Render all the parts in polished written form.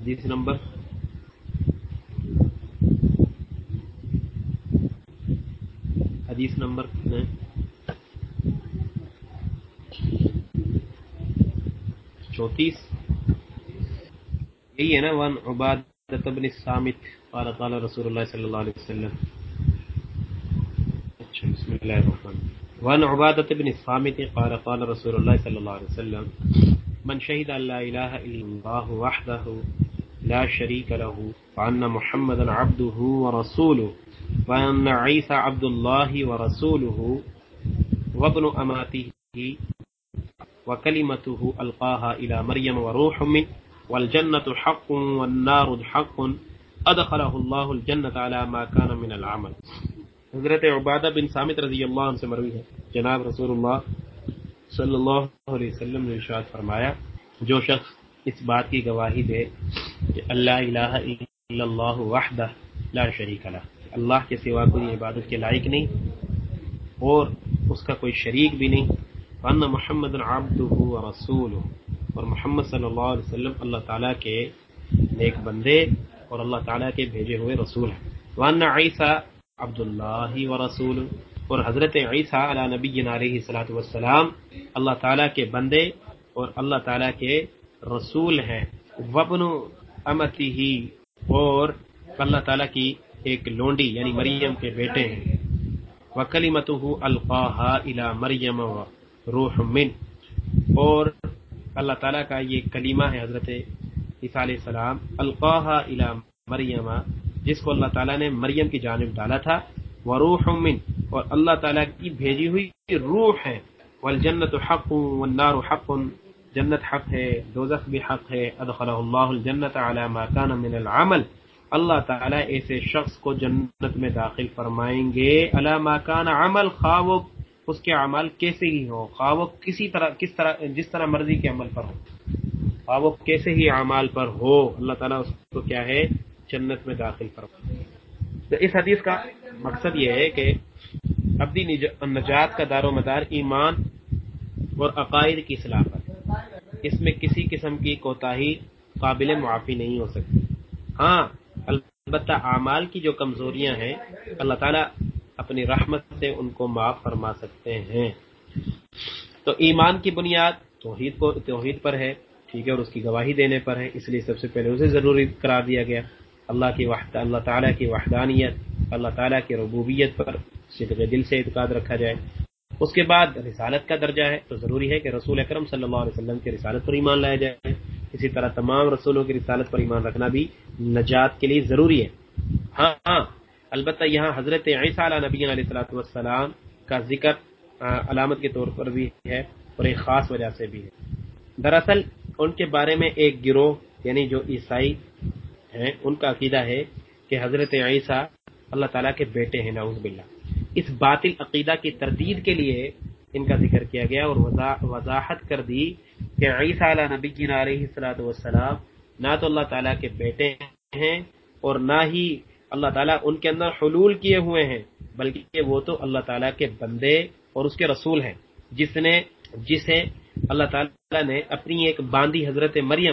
حدیث نمبر کتنا ہے؟ 34 یہی ہے نا. وان عبادۃ بن الصامت قال قال رسول اللہ صلی اللہ علیہ وسلم. اچھا بسم اللہ الرحمن الرحیم. وان عبادۃ بن الصامت قال قال رسول اللہ صلی اللہ علیہ وسلم من شهد ان لا الہ الا اللہ وحدہ لا شریک له وان محمدا عبدہ ورسولہ وان عیسی عبد اللہ ورسولہ وابن اماتہ وكلمته ألقاها إلى مريم وروح منه والجنة حق والنار حق أدخله الله الجنة على ما كان من العمل. حضرت عبادہ بن صامت رضی اللہ عنہ سے مروی ہے جناب رسول اللہ صلی اللہ علیہ وسلم نے ارشاد فرمایا جو شخص اس بات کی گواہی دے کہ اللہ الہ الا اللہ وحدہ لا شریک لہ، اللہ کے سوا کوئی عبادت کے لائق نہیں اور اس کا کوئی شریک بھی نہیں، وان محمد عبدہ ورسولہ، اور محمد صلی اللہ علیہ وسلم اللہ تعالیٰ کے نیک بندے اور اللہ تعالیٰ کے بھیجے ہوئے رسول ہیں، وان عیسی عبد اللہ ورسولہ، اور حضرت عیسیٰ علی نبینا علیہ الصلوۃ والسلام اللہ تعالیٰ کے بندے اور اللہ تعالیٰ کے رسول ہیں، وابن امتہ، اور اللہ تعالیٰ کی ایک لونڈی یعنی مریم کے بیٹے ہیں، وکلمتہ القاہا الی مریم روح من، اور اللہ تعالیٰ کا یہ کلمہ ہے حضرت عیسیٰ علیہ السلام القاہا الی مریم، جس کو اللہ تعالیٰ نے مریم کی جانب ڈالا تھا، وروح من، اور اللہ تعالیٰ کی بھیجی ہوئی روح ہے، والجنت حق والنار حق، جنت حق ہے دوزخ بھی حق ہے، ادخلہ اللہ الجنت علی ما کان من العمل، اللہ تعالیٰ ایسے شخص کو جنت میں داخل فرمائیں گے علی ما کان عمل، خواہ وہ اس کے اعمال کیسے ہی ہو، خواہ وہ جس طرح مرضی کے عمل پر ہو، خواہ وہ کیسے ہی اعمال پر ہو، اللہ تعالیٰ اس کو کیا ہے جنت میں داخل فرمائے. تو اس حدیث کا مقصد یہ ہے کہ ابدی نجات کا دار و مدار ایمان اور عقائد کی اصلاح پر، اس میں کسی قسم کی کوتاہی قابل معافی نہیں ہو سکتی. ہاں البتہ اعمال کی جو کمزوریاں ہیں اللہ تعالیٰ اپنی رحمت سے ان کو معاف فرما سکتے ہیں. تو ایمان کی بنیاد توحید پر ہے، ٹھیک ہے، اور اس کی گواہی دینے پر ہے، اس لیے سب سے پہلے اسے ضروری قرار دیا گیا. اللہ تعالیٰ کی وحدانیت، اللہ تعالیٰ کی ربوبیت پر صدق دل سے اعتقاد رکھا جائے. اس کے بعد رسالت کا درجہ ہے تو ضروری ہے کہ رسول اکرم صلی اللہ علیہ وسلم کی رسالت پر ایمان لایا جائے. اسی طرح تمام رسولوں کی رسالت پر ایمان رکھنا بھی نجات کے لیے ضروری ہے. ہاں البتہ یہاں حضرت عیسیٰ علیہ نبینا علیہ الصلوۃ والسلام کا ذکر علامت کے طور پر بھی ہے اور ایک خاص وجہ سے بھی ہے. دراصل ان کے بارے میں ایک گروہ یعنی جو عیسائی ہیں ان کا عقیدہ ہے کہ حضرت عیسیٰ اللہ تعالیٰ کے بیٹے ہیں، نعوذ باللہ. اس باطل عقیدہ کی تردید کے لیے ان کا ذکر کیا گیا اور وضاحت کر دی کہ عیسیٰ علیہ نبینا علیہ الصلوۃ والسلام نہ تو اللہ تعالیٰ کے بیٹے ہیں اور نہ ہی اللہ تعالیٰ ان کے اندر حلول کیے ہوئے ہیں، بلکہ وہ تو اللہ تعالیٰ کے بندے اور اس کے رسول ہیں جسے اللہ تعالیٰ نے اپنی ایک باندی حضرت مریم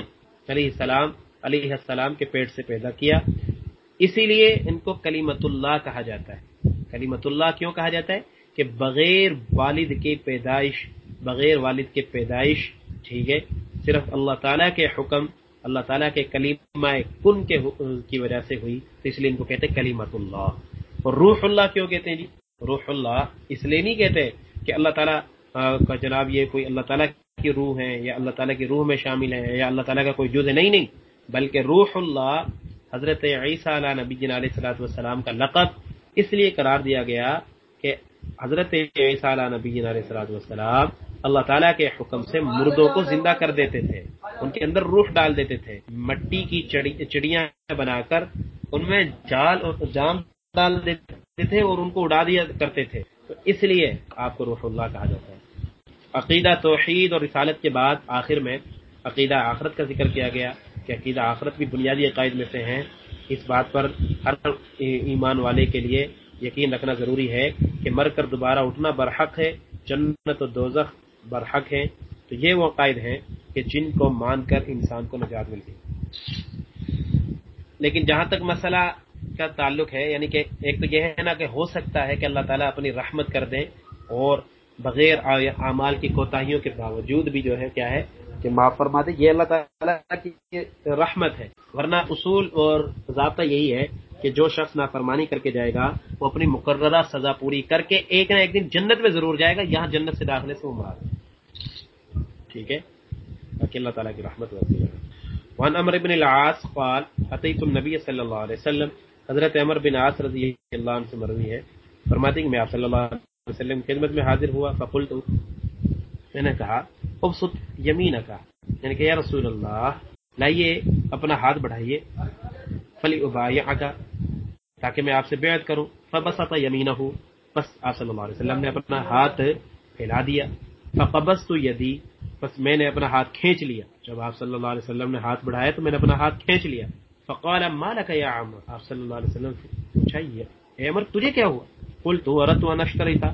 علیہ السلام کے پیٹ سے پیدا کیا. اسی لیے ان کو کلیمت اللہ کہا جاتا ہے. کلیمت اللہ کیوں کہا جاتا ہے؟ کہ بغیر والد کے پیدائش ٹھیک ہے صرف اللہ تعالیٰ کے حکم، اللہ تعالیٰ کے کلیمہ کن کی وجہ سے ہوئی، تو اس لیے ان کو کہتے ہیں کلیمت اللہ. اور روح اللہ کیوں کہتے ہیں جی؟ روح اللہ اس لیے نہیں کہتے کہ اللہ تعالیٰ کا جناب یہ کوئی اللہ تعالیٰ کی روح ہے یا اللہ تعالیٰ کی روح میں شامل ہے یا اللہ تعالیٰ کا کوئی جز ہے، نہیں، بلکہ روح اللہ حضرت عیسیٰ علیہ نبینا علیہ الصلوۃ والسلام کا لقب اس لیے قرار دیا گیا کہ حضرت عیسیٰ علیہ نبینا علیہ الصلوۃ والسلام اللہ تعالیٰ کے حکم سے مردوں کو زندہ کر دیتے تھے، ان کے اندر روح ڈال دیتے تھے، مٹی کی چڑیاں بنا کر ان میں جال اور جام ڈال دیتے تھے اور ان کو اڑا دیا کرتے تھے. تو اس لیے آپ کو روح اللہ کہا جاتا ہے. عقیدہ توحید اور رسالت کے بعد آخر میں عقیدہ آخرت کا ذکر کیا گیا کہ عقیدہ آخرت بھی بنیادی عقائد میں سے ہیں. اس بات پر ہر ایمان والے کے لیے یقین رکھنا ضروری ہے کہ مر کر دوبارہ اٹھنا برحق ہے، جنت و دوزخ برحق ہیں. تو یہ وہ عقائد ہیں کہ جن کو مان کر انسان کو نجات ملتی ہے. لیکن جہاں تک مسئلہ کا تعلق ہے، یعنی کہ ایک تو یہ ہے نا کہ ہو سکتا ہے کہ اللہ تعالیٰ اپنی رحمت کر دیں اور بغیر اعمال کی کوتاہیوں کے باوجود بھی جو ہے کیا ہے کہ معاف فرما دے، یہ اللہ تعالیٰ کی رحمت ہے، ورنہ اصول اور ضابطہ یہی ہے کہ جو شخص نافرمانی کر کے جائے گا وہ اپنی مقررہ سزا پوری کر کے ایک نہ ایک دن جنت میں ضرور جائے گا، یہاں جنت سے داخلے سے وہ مراد ہے، ٹھیک ہے، باقی اللہ تعالیٰ کی رحمت وسیع ہے۔ وعن عمرو بن العاص قال اتيت النبي صلی اللہ علیہ وسلم، حضرت عمر بن عاص رضی اللہ عنہ سے مروی ہے، فرماتے ہیں کہ میں آپ صلی اللہ علیہ وسلم کی خدمت میں حاضر ہوا، فقلت، میں نے کہا، ابسط یمینک، یعنی کہ یا رسول اللہ لائیے اپنا ہاتھ بڑھائیے، فلیبایعک، تاکہ میں آپ سے بیعت کروں، فبسط یمینہ، بس آپ صلی اللہ علیہ وسلم نے اپنا ہاتھ پھیلا دیا، فقبضت یدی، بس میں نے اپنا ہاتھ کھینچ لیا، جب آپ صلی اللہ علیہ وسلم نے ہاتھ بڑھایا تو میں نے اپنا ہاتھ کھینچ لیا، فقال ما لک یا عمر، آپ صلی اللہ علیہ وسلم سے پوچھا، اے عمر تجھے کیا ہوا؟ قلت اردت ان اشترط،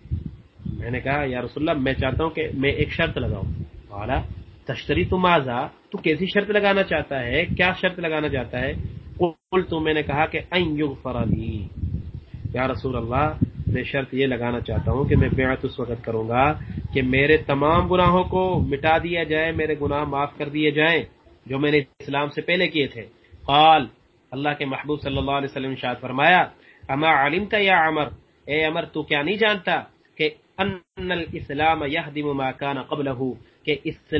میں نے کہا یا رسول اللہ میں چاہتا ہوں کہ میں ایک شرط لگاؤں، قال تشتریط ماذا، تو کیسی شرط لگانا چاہتا ہے، کیا شرط لگانا چاہتا ہے؟ قلت، میں نے کہا کہ ان یغفر لی، یا رسول اللہ میں شرط یہ لگانا چاہتا ہوں کہ میں بیعت اس وقت کروں گا کہ میرے تمام گناہوں کو مٹا دیا جائے، میرے گناہ معاف کر دیے جائیں جو میں نے اسلام سے پہلے کیے تھے۔ قال، اللہ کے محبوب صلی اللہ علیہ وسلم ارشاد فرمایا، اما علمت یا عمر، اے عمر تو کیا نہیں جانتا کہ ان الاسلام یہدم ما کان قبلہ، کہ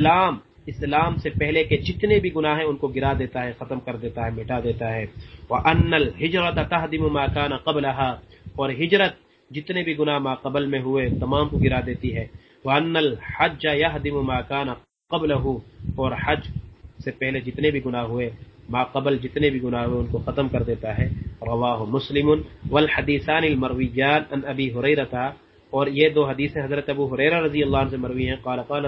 اسلام سے پہلے کے جتنے بھی گناہ ہیں ان کو گرا دیتا ہے، ختم کر دیتا ہے، مٹا دیتا ہے، وان الہجرۃ تہدم ما کان قبلہا، اور ہجرت جتنے بھی گناہ ما قبل میں ہوئے تمام کو گرا دیتی ہے، وان الحج یہدم ما کان قبلہ، اور حج سے پہلے جتنے بھی گناہ ہوئے ما قبل جتنے بھی گناہ ہوئے ان کو ختم کر دیتا ہے۔ رواہ مسلم، والحدیثان المرویان عن ابی ہریرہ، اور یہ دو حدیثیں حضرت ابو ہریرہ رضی اللہ عنہ سے مروی ہیں،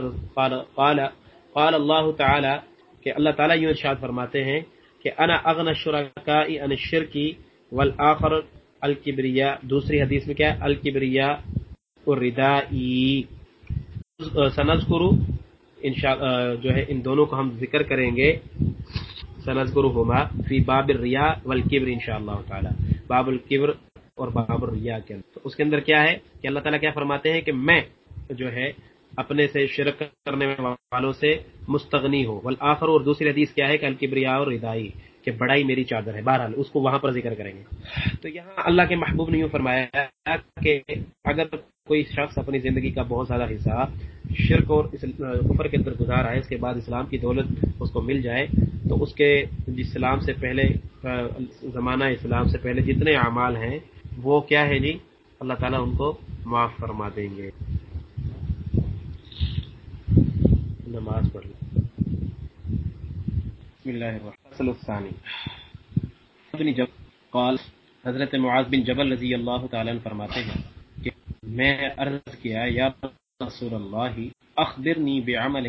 قال اللہ تعالی، کہ اللہ تعالیٰ یوں ارشاد فرماتے ہیں کہ انا اغنى الشرکاء عن الشرک والآخر الکبریاء، دوسری حدیث میں کیا ہے، الکبریاء الردائی، سنذکر جو ہے ان دونوں کو ہم ذکر کریں گے، سنذکرہما فی باب الریاء والکبر انشاءاللہ تعالی، باب الکبر اور باب الریاء کے اندر، تو اس کے اندر کیا ہے کہ اللہ تعالیٰ کیا فرماتے ہیں کہ میں جو ہے اپنے سے شرک کرنے والوں سے مستغنی ہو، والآخر، اور دوسری حدیث کیا ہے کہ الکبریاء اور ردائی، کہ بڑائی میری چادر ہے، بہرحال اس کو وہاں پر ذکر کریں گے۔ تو یہاں اللہ کے محبوب نے یوں فرمایا کہ اگر کوئی شخص اپنی زندگی کا بہت زیادہ حصہ شرک اور کفر کے اندر گزارا ہے، اس کے بعد اسلام کی دولت اس کو مل جائے، تو اس کے اسلام سے پہلے، زمانہ اسلام سے پہلے جتنے اعمال ہیں وہ کیا ہے جی، اللہ تعالیٰ ان کو معاف فرما دیں گے۔ نماز پڑھ لیں۔ بسم اللہ الرحمن الثانی، بن جبل قال، حضرت معاذ بن جبل رضی اللہ تعالیٰ عنہ فرماتے ہیں کہ میں عرض کیا، یا رسول اللہ اخبرنی بعمل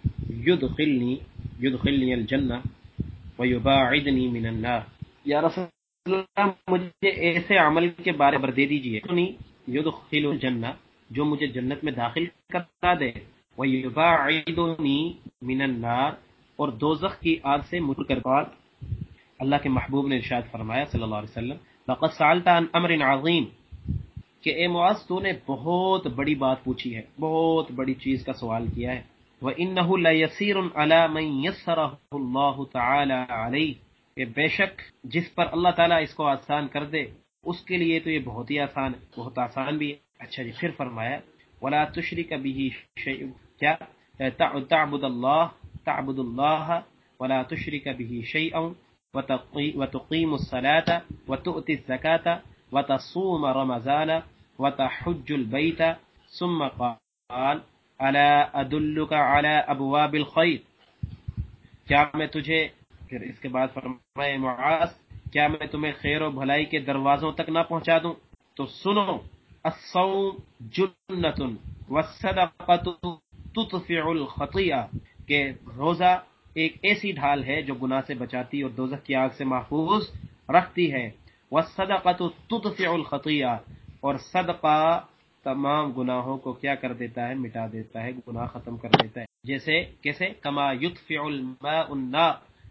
یدخلنی الجنہ ویباعدنی من النار، یا رسول اللہ مجھے ایسے عمل کے بارے میں دے دیجئے یدخل الجنہ، جو مجھے جنت میں داخل کرا دے، ویباعدنی من النار، اور دوزخ کی آگ سے مجھ کر پار۔ اللہ کے محبوب نے ارشاد فرمایا صلی اللہ علیہ وسلم، لقد سألت عن امر عظیم، کہ اے معاذ تو نے بہت بڑی بات پوچھی ہے، بہت بڑی چیز کا سوال کیا ہے، وَإِنَّهُ لَيَسِيرٌ عَلَى مَن يَسَّرَهُ اللَّهُ تَعَالَى عَلَيْهِ، کہ بے شک جس پر اللہ تعالیٰ اس کو آسان کر دے اس کے لیے تو یہ بہت ہی آسان ہے، بہت آسان بھی ہے۔ اچھا جی، پھر فرمایا وَلَا تُشْرِكَ بِهِ شَيْءٌ، کیا تعبد اللہ ولا تشرك به شيئا وتقيم الصلاة وتؤتي الزكاة وتصوم رمضان وتحج البيت، ثم قال ألا أدلك على أبواب الخير، کیا میں تجھے، پھر اس کے بعد فرمائے معاذ کیا میں تمہیں خیر و بھلائی کے دروازوں تک نہ پہنچا دوں؟ تو سنو، الصوم جنۃ والصدقۃ تطفئ الخطیئہ، کہ روزہ ایک ایسی ڈھال ہے جو گناہ سے بچاتی اور دوزخ کی آگ سے محفوظ رکھتی ہے، والصدقۃ تطفئ الخطیئہ، اور صدقہ تمام گناہوں کو کیا کر دیتا ہے، مٹا دیتا ہے، گناہ ختم کر دیتا ہے، جیسے کیسے، کما یطفئ الماء النار،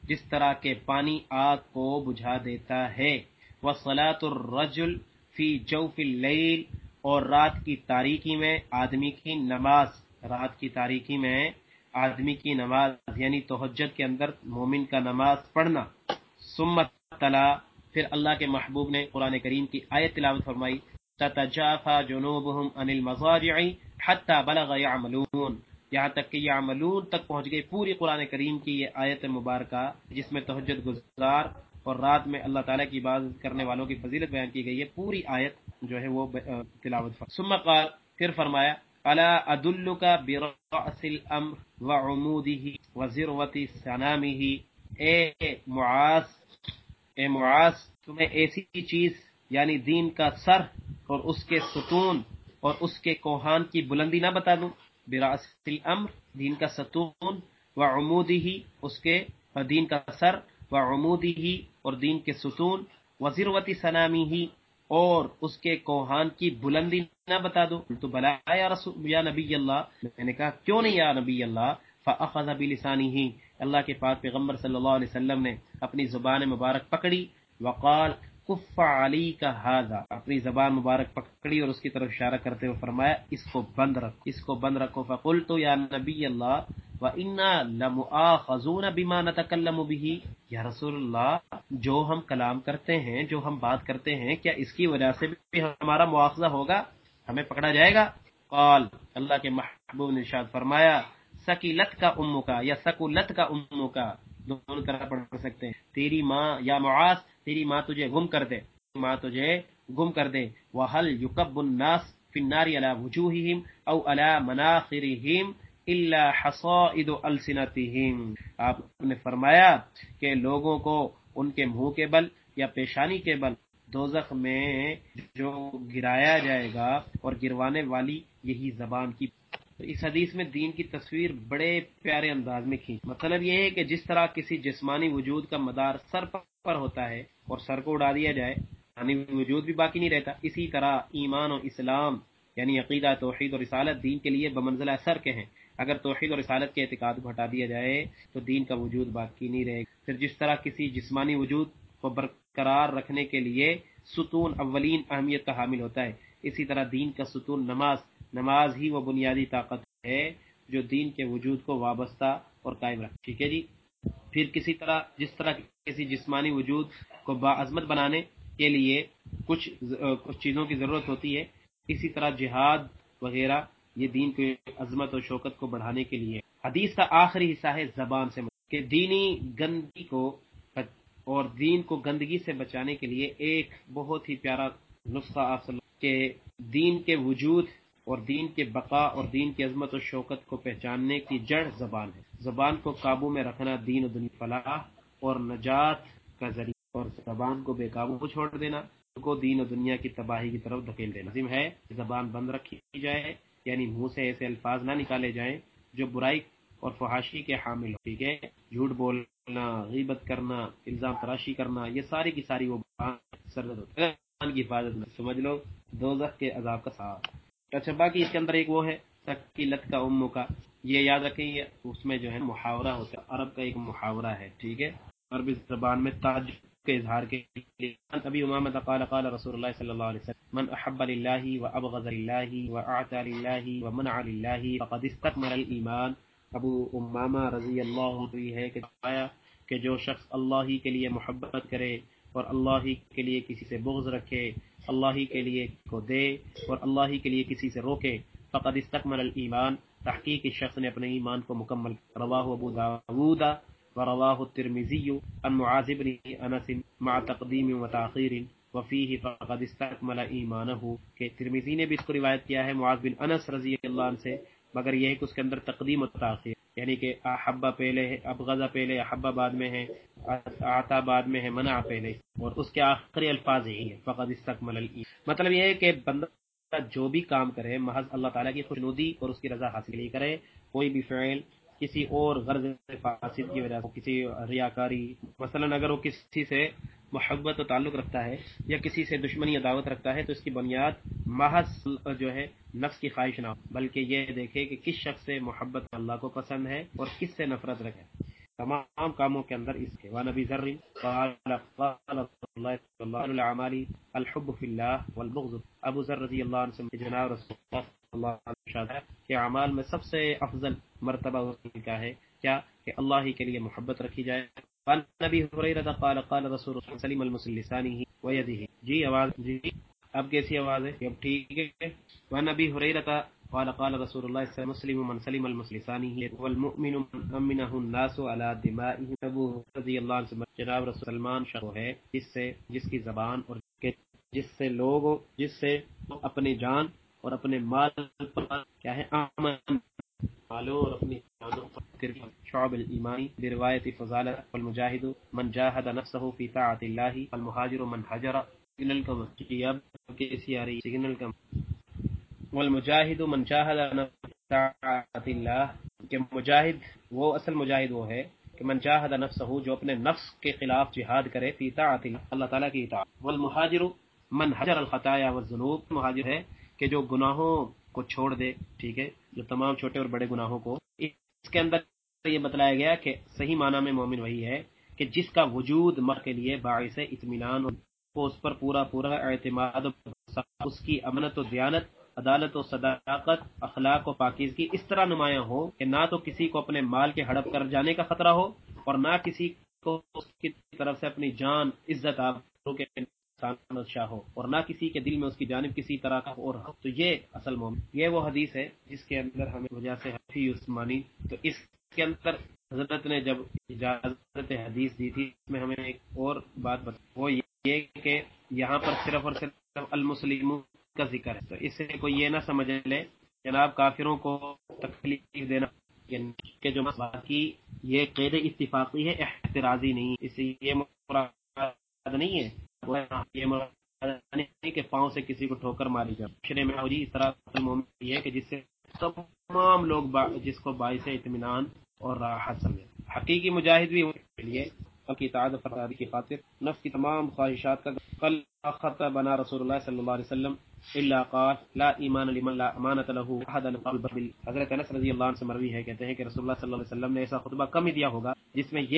جس طرح کہ پانی آگ کو بجھا دیتا ہے۔ وصلاۃ الرجل فی جوف اللیل، اور رات کی تاریکی میں آدمی کی نماز، رات کی تاریکی میں آدمی کی نماز یعنی تہجد کے اندر مومن کا نماز پڑھنا۔ ثم تلا، پھر اللہ کے محبوب نے قرآن کریم کی آیت تلاوت فرمائی، تتجافى جنوبهم عن المضاجع حتى بلغ يعملون، یہاں تک کہ یعملون تک پہنچ گئی پوری قرآن کریم کی یہ آیت مبارکہ، جس میں تہجد گزار اور رات میں اللہ تعالیٰ کی عبادت کرنے والوں کی فضیلت بیان کی گئی ہے، پوری آیت جو ہے وہ تلاوت فرمائی۔ ثم قال، پھر فرمایا، الا ادلک برأس الامر وعموده وذروة سنامه، اے معاذ تمہیں ایسی چیز یعنی دین کا سر اور اس کے ستون اور اس کے کوہان کی بلندی نہ بتا دوں؟ برأس الامر، دین کا ستون، وعموده، اس کے دین کا سر، وعموده، اور دین کے ستون، وذروة سنامه، اور اس کے کوہان کی بلندی نہ بتا دو؟ تو بلا یا نبی اللہ، میں نے کہا کیوں نہیں یا نبی اللہ؟ فاخذ بلسانہ، اللہ کے پاک پیغمبر صلی اللہ علیہ وسلم نے اپنی زبان مبارک پکڑی، وقال کف علیک ھذا، اپنی زبان مبارک پکڑی اور اس کی طرف اشارہ کرتے ہوئے فرمایا اس کو بند رکھو، اس کو بند رکھو۔ فقلت یا نبی اللہ وَإِنَّا لَمُؤَاخَذُونَ بِمَا نَتَكَلَّمُ بِهِ، یا رسول اللہ جو ہم کلام کرتے ہیں، جو ہم بات کرتے ہیں، کیا اس کی وجہ سے بھی ہمارا مواخذہ ہوگا، ہمیں پکڑا جائے گا؟ قال، اللہ کے محبوب نے ارشاد فرمایا، سکیلت کا امو کا یا سکولت کا امو کا، دونوں طرح پڑھ سکتے ہیں، تیری ماں یا معاذ تیری ماں تجھے گم کر دے، ماں تجھے گم کر دے۔ وَهَلْ يُكَبُّ النَّاسُ فِي النَّارِ عَلَى وُجُوهِهِمْ أَوْ عَلَى مَنَاخِرِهِمْ إِلَّا حَصَائِدُ أَلْسِنَتِهِمْ، آپ نے فرمایا کہ لوگوں کو ان کے منہ کے بل یا پیشانی کے بل دوزخ میں جو گرایا جائے گا، اور گروانے والی یہی زبان کی۔ تو اس حدیث میں دین کی تصویر بڑے پیارے انداز میں کھینچ، مطلب یہ ہے کہ جس طرح کسی جسمانی وجود کا مدار سر پر ہوتا ہے اور سر کو اڑا دیا جائے یعنی وجود بھی باقی نہیں رہتا، اسی طرح ایمان و اسلام یعنی عقیدہ، توحید اور رسالت دین کے لیے بمنزلہ سر کے ہیں۔ اگر توحید اور رسالت کے اعتقاد کو ہٹا دیا جائے تو دین کا وجود باقی نہیں رہے گا۔ پھر جس طرح کسی جسمانی وجود کو برقرار رکھنے کے لیے ستون اولین اہمیت کا حامل ہوتا ہے، اسی طرح دین کا ستون نماز ہی وہ بنیادی طاقت ہے جو دین کے وجود کو وابستہ اور قائم رکھے۔ ٹھیک ہے جی۔ پھر جس طرح کسی جسمانی وجود کو باعظمت بنانے کے لیے کچھ چیزوں کی ضرورت ہوتی ہے، اسی طرح جہاد وغیرہ یہ دین کی عظمت اور شوکت کو بڑھانے کے لیے۔ حدیث کا آخری حصہ ہے زبان سے کہ دینی گندگی کو اور دین کو گندگی سے بچانے کے لیے ایک بہت ہی پیارا نسخہ آپ صلی اللہ علیہ وسلم کہ دین کے وجود اور دین کے بقا اور دین کی عظمت و شوکت کو پہچاننے کی جڑ زبان ہے۔ زبان کو قابو میں رکھنا دین و دنیا فلاح اور نجات کا ذریعہ، اور زبان کو بے قابو چھوڑ دینا کو دین و دنیا کی تباہی کی طرف دھکیل دینا۔ لازم ہے زبان بند رکھی جائے، یعنی منہ سے ایسے الفاظ نہ نکالے جائیں جو برائی اور فحاشی کے حامل ہو۔ ٹھیک ہے، جھوٹ بولنا، غیبت کرنا، الزام تراشی کرنا، یہ ساری کی ساری وہ سرزد ہوتی ہے۔ زبان کی حفاظت میں سمجھ لو دوزخ کے عذاب کا ساتھ۔ اچھا، باقی اس کے اندر ایک وہ ہے سکیلت کا امو کا، یہ یاد رکھیں، یہ اس میں جو ہے محاورہ ہوتا ہے، عرب کا ایک محاورہ ہے۔ ٹھیک ہے، عربی زبان میں تعجب کے اظہار کے لیے۔ ابی امامہ قال قال رسول اللہ صلی اللہ علیہ وسلم من احب للہ وابغض للہ واعطى للہ ومنع للہ فقد استکمل الایمان۔ ابو امامہ رضی اللہ عنہ ہے کہ آیا کہ جو شخص اللہ ہی کے لیے محبت کرے اور اللہ ہی کے لیے کسی سے بغض رکھے، اللہ ہی کے لیے کو دے اور اللہ ہی کے لیے کسی سے روکے، فقد استکمل الایمان، تحقیق اس شخص نے اپنے ایمان کو مکمل کیا۔ رواہ ابو داود ورواہ الترمذی عن معاذ بن انس مع تقدیم و تاخیر وفیہ فقد استکمل ایمانہ، کہ ترمذی نے بھی اس کو روایت کیا ہے معاذ بن انس رضی اللہ عنہ سے، مگر یہ ہے کہ اس کے اندر تقدیم و تاخیر، یعنی کہ احبہ پہلے ہے، ابغض پہلے، احبہ بعد میں ہے، اعطا بعد میں ہے، منع پہلے، اور اس کے آخری الفاظ یہی ہے فقد استکمل الایمان۔ مطلب یہ ہے کہ بندہ جو بھی کام کرے محض اللہ تعالیٰ کی خوشنودی اور اس کی رضا حاصل کے لیے کرے، کوئی بھی فعل کسی اور غرض فاسد کی وجہ سے، کسی ریاکاری، مثلا اگر وہ کسی سے محبت و تعلق رکھتا ہے یا کسی سے دشمنی یا دعوت رکھتا ہے تو اس کی بنیاد محض جو ہے نفس کی خواہش نہ ہو، بلکہ یہ دیکھے کہ کس شخص سے محبت اللہ کو پسند ہے اور کس سے نفرت رکھے۔ تمام کاموں کے اندر اس کے وَنَبِي ذَرٍ قال قال رسول اللہ صلی اللہ علیہ العمال الحب فی اللہ والبغض. ابو ذر رضی اللہ عنہ سے جناب رسول اللہ صلی اللہ علیہ وسلم کہ اعمال میں سب سے افضل مرتبہ کا ہے کیا کہ اللہ ہی کے لیے محبت رکھی جائے. قال نبی ہریرہ قال قال رسول اللہ سلم المسلم لسانه ويده. جی آواز جی اب کیسی آواز ہے؟ اب ٹھیک ہے. وَنَبِي هريرة قال قال رسول الله صلى الله عليه وسلم مسلم من سلم المسلسانه والمؤمن من امنه الناس على دمائهم. ابو رضی اللہ عنہ جناب رسول سلمان شخص ہے جس کی زبان اور جس سے اپنی جان اور اپنے مال پر کیا ہے امن مالوں اور اپنی جانوں پر شعب الایمانی بروایت فضالہ. والمجاہد من جاہد نفسه فی طاعت اللہ والمہاجر من حجر سگنل کا اب کیسی آ رہی سگنل کا. والمجاہد من جاہد نفسه فی طاعت اللہ کہ مجاہد وہ اصل مجاہد وہ ہے کہ من جاہد نفسه جو اپنے نفس کے خلاف جہاد کرے فی طاعت اللہ تعالیٰ کی اطاعت. والمہاجر من حجر الخطایا والذنوب مہاجر ہے کہ جو گناہوں کو چھوڑ دے. ٹھیک ہے جو تمام چھوٹے اور بڑے گناہوں کو. اس کے اندر یہ بتلایا گیا کہ صحیح معنی میں مومن وہی ہے کہ جس کا وجود مر کے لیے باعث اطمینان کو اس پر پورا اعتماد اس کی امانت و دیانت عدالت و صداقت اخلاق و پاکیزگی اس طرح نمایاں ہو کہ نہ تو کسی کو اپنے مال کے ہڑپ کر جانے کا خطرہ ہو اور نہ کسی کو اس کی طرف سے اپنی جان عزت آبرو کے شاہ ہو اور نہ کسی کے دل میں اس کی جانب کسی طرح کا اور ہو. تو یہ اصل مومن. یہ وہ حدیث ہے جس کے اندر ہمیں وجہ سے حفیظ عثمانی تو اس کے اندر حضرت نے جب اجازت حدیث دی تھی اس میں ہمیں ایک اور بات بتا وہ یہ کہ یہاں پر صرف اور صرف المسلمون کا ذکر ہے. تو اس سے کوئی یہ نہ سمجھ لے جناب کافروں کو تکلیف دینا کہ جو باقی یہ قید اتفاقی ہے احترازی نہیں. اس سے یہ مراد نہیں ہے یہ نہیں کہ پاؤں سے کسی کو ٹھوکر ماری جائے. شرع میں اس طرح مومن یہ ہے کہ جس سے تمام لوگ جس کو باعث اطمینان اور راحت سمجھے. حقیقی مجاہد بھی کے لیے کی اطاعت فرمانی کی خاطر نفس کی تمام خواہشات کا قل خط بنا رسول اللہ صلی اللہ علیہ وسلم الا قال لا ایمان لمن لا امانت له احد قلب. حضرت انس رضی اللہ عنہ سے مروی ہے کہتے ہیں کہ رسول اللہ صلی اللہ علیہ وسلم نے ایسا خطبہ کم ہی دیا ہوگا جس میں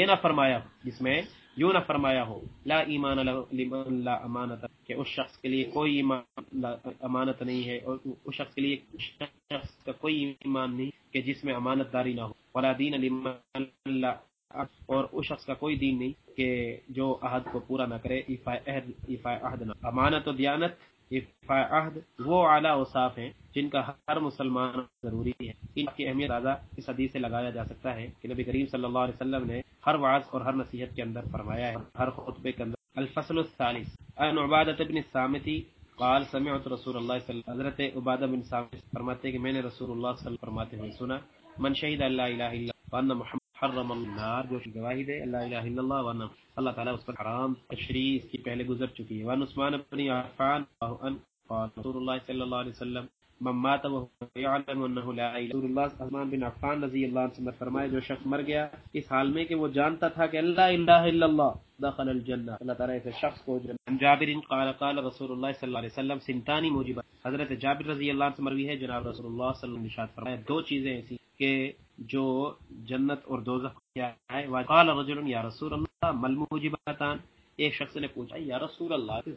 یوں نہ فرمایا ہو لا ایمان لمن لا امانت کہ اس شخص کے لیے کوئی ایمان امانت نہیں ہے اور اس شخص کے لیے شخص کا کوئی ایمان نہیں کہ جس میں امانت داری نہ ہو. ولا دین لمن لا اور اس شخص کا کوئی دین نہیں کہ جو عہد کو پورا نہ کرے. ایفاء عہد نہ امانت و دیانت ایفاء عہد وہ اعلیٰ اوصاف ہیں جن کا ہر مسلمان ضروری ہے. ان کی اہمیت اندازہ اس حدیث سے لگایا جا سکتا ہے کہ نبی کریم صلی اللہ علیہ وسلم نے ہر وعظ اور ہر نصیحت کے اندر فرمایا ہے ہر خطبے کے اندر. الفصل الثالث عن عبادۃ بن الصامت قال سمعت رسول اللہ صلی اللہ علیہ وسلم. حضرت عبادہ بن صامت فرماتے ہیں کہ میں نے رسول اللہ صلی اللہ علیہ وسلم فرماتے ہوئے سنا من شہد اللہ الہ الا وان محمد حرم النار جو گواہی دے اللہ الہ الا اللہ وان اللہ تعالیٰ اس پر حرام تشریح اس کی پہلے گزر چکی ہے. وان عثمان بن عفان قال رسول اللہ صلی اللہ علیہ وسلم من مات وهو يعلم انه لا اله الا اللہ. عثمان بن عفان رضی اللہ عنہ سے فرمائے جو شخص مر گیا اس حال میں کہ وہ جانتا تھا کہ لا الہ الا اللہ دخل الجنہ اللہ تعالیٰ اس شخص کو جابر قال قال رسول اللہ صلی اللہ علیہ وسلم سنتانی موجبات. حضرت جابر رضی اللہ عنہ سے مروی ہے جناب رسول اللہ صلی اللہ علیہ وسلم نے ارشاد فرمایا دو چیزیں ایسی کہ جو جنت اور دوزخ کیا ہے. قال رجل یا رسول اللہ ما الموجبتان. ایک شخص نے پوچھا یا رسول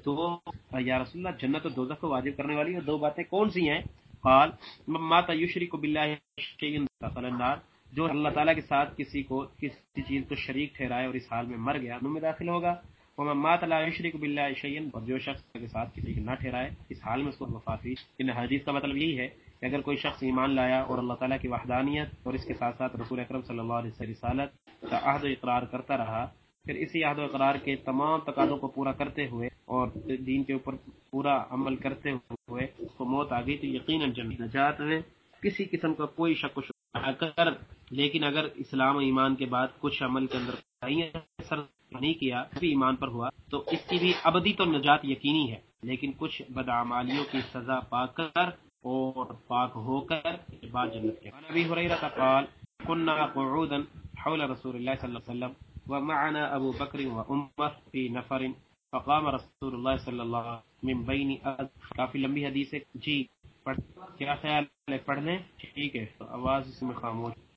اللہ جنت اور دوزخ کو واجب کرنے والی اور دو باتیں کون سی ہیں؟ قال مات یشرک باللہ شیئا دخل النار جو اللہ تعالیٰ کے ساتھ کسی چیز کو شریک ٹھہرائے اور اس حال میں مر گیا میں داخل ہوگا. ومن مات لا یشرک باللہ شیئا اور جو شخص کے ساتھ کسی کو نہ ٹھہرائے اس حال میں اس کو وفات ہوئی. ان حدیث کا مطلب یہی ہے کہ اگر کوئی شخص ایمان لایا اور اللہ تعالیٰ کی وحدانیت اور اس کے ساتھ ساتھ رسول اکرم صلی اللہ علیہ وسلم رسالت کا عہد و اقرار کرتا رہا پھر اسی عہد و اقرار کے تمام تقاضوں کو پورا کرتے ہوئے اور دین کے اوپر پورا عمل کرتے ہوئے اس کو موت آ گئی تو یقیناً جنت نجات میں کسی قسم کا کوئی شک و شبہ. لیکن اگر اسلام و ایمان کے بعد کچھ عمل کے اندر اثر نہیں کیا بھی ایمان پر ہوا تو اس کی بھی ابدی تو نجات یقینی ہے. لیکن کچھ بدعمالیوں کی سزا پا کر اور پاک ہو کر بعد جنت کے. ابی ہریرہ قال كنا قعودا حول رسول الله صلی اللہ علیہ وسلم ومعنا ابو بکر وعمر في نفر فقام رسول اللہ صلی اللہ علیہ وسلم من بین. کافی لمبی حدیث ہے جی. کیا خیال ہے پڑھ لیں؟ ٹھیک ہے آواز اس میں خاموش